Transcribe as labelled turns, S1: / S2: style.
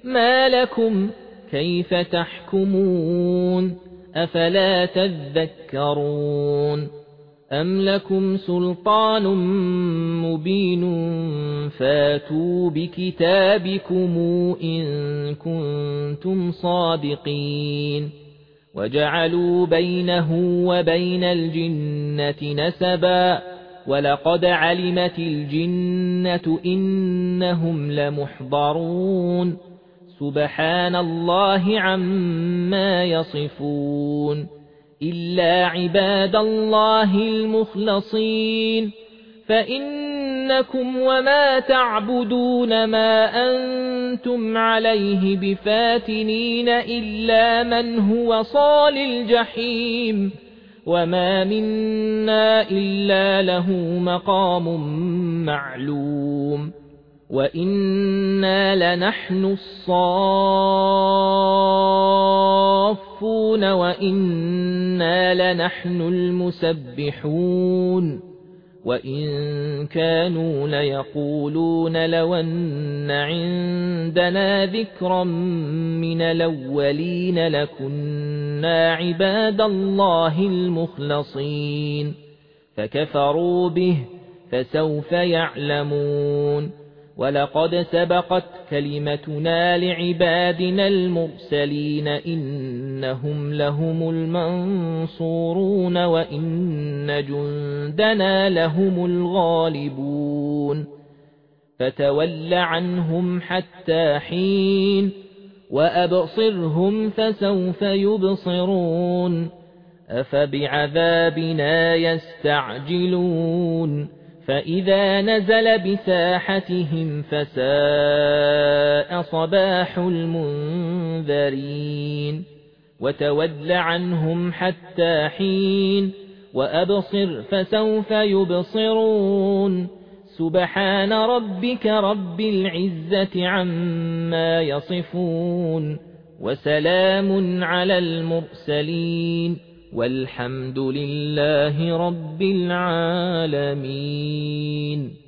S1: ما لكم كيف تحكمون أفلا تذكرون أم لكم سلطان مبين فاتوا بكتابكم إن كنتم صادقين وجعلوا بينه وبين الجنة نسبا ولقد علمت الجنة إنهم لمحضرون سبحان الله عما يصفون إلا عباد الله المخلصين فإنكم وما تعبدون ما أنتم عليه بفاتنين إلا من هو صال الجحيم وما منا إلا له مقام معلوم وإنا لنحن الصافون وإنا لنحن المسبحون وإن كانوا ليقولون لو أن عندنا ذكرا من الأولين لكنا عباد الله المخلصين فكفروا به فسوف يعلمون ولقد سبقت كلمتنا لعبادنا المرسلين إنهم لهم المنصورون وإن جندنا لهم الغالبون فتول عنهم حتى حين وأبصرهم فسوف يبصرون أفبعذابنا يستعجلون فإذا نزل بساحتهم فساء صباح المنذرين وتول عنهم حتى حين وأبصر فسوف يبصرون سبحان ربك رب العزة عما يصفون وسلام على المرسلين والحمد لله رب العالمين.